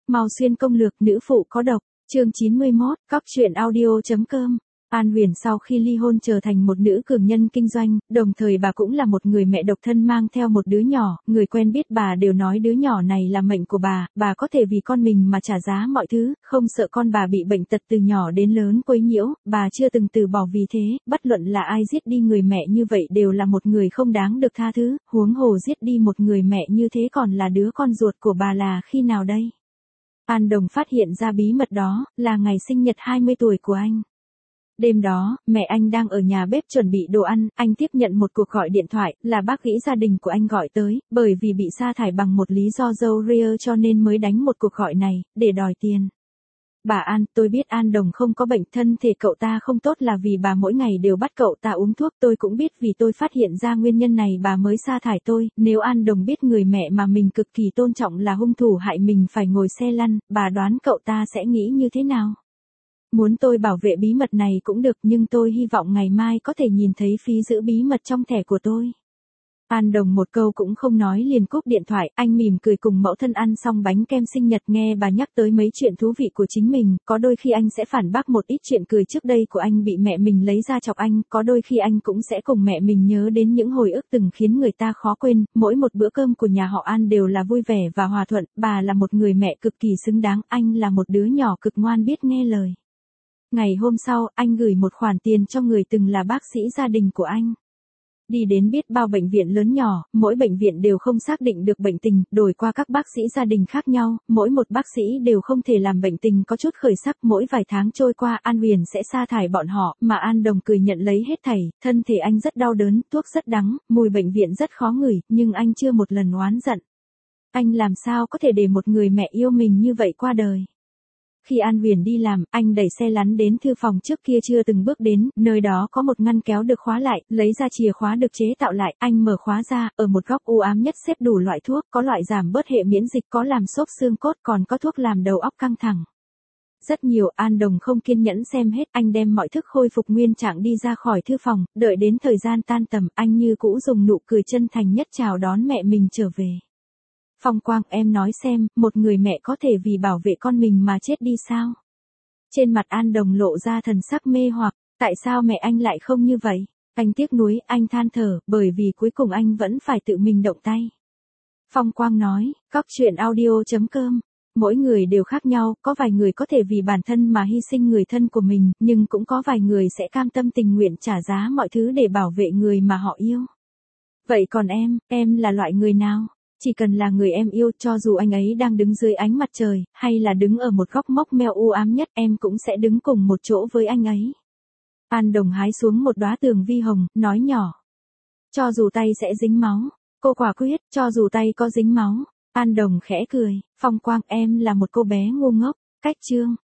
Mao Xuyên công lược nữ phụ có độc, chương 91, cóc truyện audio.com. An Huyền sau khi ly hôn trở thành một nữ cường nhân kinh doanh, đồng thời bà cũng là một người mẹ độc thân mang theo một đứa nhỏ, người quen biết bà đều nói đứa nhỏ này là mệnh của bà có thể vì con mình mà trả giá mọi thứ, không sợ con bà bị bệnh tật từ nhỏ đến lớn quấy nhiễu, bà chưa từng từ bỏ vì thế, bất luận là ai giết đi người mẹ như vậy đều là một người không đáng được tha thứ, huống hồ giết đi một người mẹ như thế còn là đứa con ruột của bà là khi nào đây? An Đồng phát hiện ra bí mật đó, là ngày sinh nhật 20 tuổi của anh. Đêm đó, mẹ anh đang ở nhà bếp chuẩn bị đồ ăn, anh tiếp nhận một cuộc gọi điện thoại, là bác gĩ gia đình của anh gọi tới, bởi vì bị sa thải bằng một lý do dâu ria cho nên mới đánh một cuộc gọi này, để đòi tiền. Bà An, tôi biết An Đồng không có bệnh, thân thể cậu ta không tốt là vì bà mỗi ngày đều bắt cậu ta uống thuốc, tôi cũng biết vì tôi phát hiện ra nguyên nhân này bà mới sa thải tôi, nếu An Đồng biết người mẹ mà mình cực kỳ tôn trọng là hung thủ hại mình phải ngồi xe lăn, bà đoán cậu ta sẽ nghĩ như thế nào? Muốn tôi bảo vệ bí mật này cũng được nhưng tôi hy vọng ngày mai có thể nhìn thấy phí giữ bí mật trong thẻ của tôi. An Đồng một câu cũng không nói liền cúp điện thoại, anh mỉm cười cùng mẫu thân ăn xong bánh kem sinh nhật nghe bà nhắc tới mấy chuyện thú vị của chính mình, có đôi khi anh sẽ phản bác một ít chuyện cười trước đây của anh bị mẹ mình lấy ra chọc anh, có đôi khi anh cũng sẽ cùng mẹ mình nhớ đến những hồi ức từng khiến người ta khó quên, mỗi một bữa cơm của nhà họ An đều là vui vẻ và hòa thuận, bà là một người mẹ cực kỳ xứng đáng, anh là một đứa nhỏ cực ngoan biết nghe lời. Ngày hôm sau, anh gửi một khoản tiền cho người từng là bác sĩ gia đình của anh. Đi đến biết bao bệnh viện lớn nhỏ, mỗi bệnh viện đều không xác định được bệnh tình, đổi qua các bác sĩ gia đình khác nhau, mỗi một bác sĩ đều không thể làm bệnh tình có chút khởi sắc, mỗi vài tháng trôi qua An Huyền sẽ sa thải bọn họ, mà An Đồng cười nhận lấy hết thảy, thân thể anh rất đau đớn, thuốc rất đắng, mùi bệnh viện rất khó ngửi, nhưng anh chưa một lần oán giận. Anh làm sao có thể để một người mẹ yêu mình như vậy qua đời? Khi An Huyền đi làm, anh đẩy xe lăn đến thư phòng trước kia chưa từng bước đến, nơi đó có một ngăn kéo được khóa lại, lấy ra chìa khóa được chế tạo lại, anh mở khóa ra, ở một góc u ám nhất xếp đủ loại thuốc, có loại giảm bớt hệ miễn dịch, có làm xốp xương cốt, còn có thuốc làm đầu óc căng thẳng. Rất nhiều, An Đồng không kiên nhẫn xem hết, anh đem mọi thức khôi phục nguyên trạng đi ra khỏi thư phòng, đợi đến thời gian tan tầm, anh như cũ dùng nụ cười chân thành nhất chào đón mẹ mình trở về. Phong Quang, em nói xem, một người mẹ có thể vì bảo vệ con mình mà chết đi sao? Trên mặt An Đồng lộ ra thần sắc mê hoặc, tại sao mẹ anh lại không như vậy? Anh tiếc nuối, anh than thở, bởi vì cuối cùng anh vẫn phải tự mình động tay. Phong Quang nói, cóc truyện audio.com. Mỗi người đều khác nhau, có vài người có thể vì bản thân mà hy sinh người thân của mình, nhưng cũng có vài người sẽ cam tâm tình nguyện trả giá mọi thứ để bảo vệ người mà họ yêu. Vậy còn em là loại người nào? Chỉ cần là người em yêu, cho dù anh ấy đang đứng dưới ánh mặt trời, hay là đứng ở một góc mốc meo u ám nhất, em cũng sẽ đứng cùng một chỗ với anh ấy. An Đồng hái xuống một đóa tường vi hồng, nói nhỏ. Cho dù tay sẽ dính máu, cô quả quyết, cho dù tay có dính máu. An Đồng khẽ cười, Phong Quang, em là một cô bé ngu ngốc. Cách chương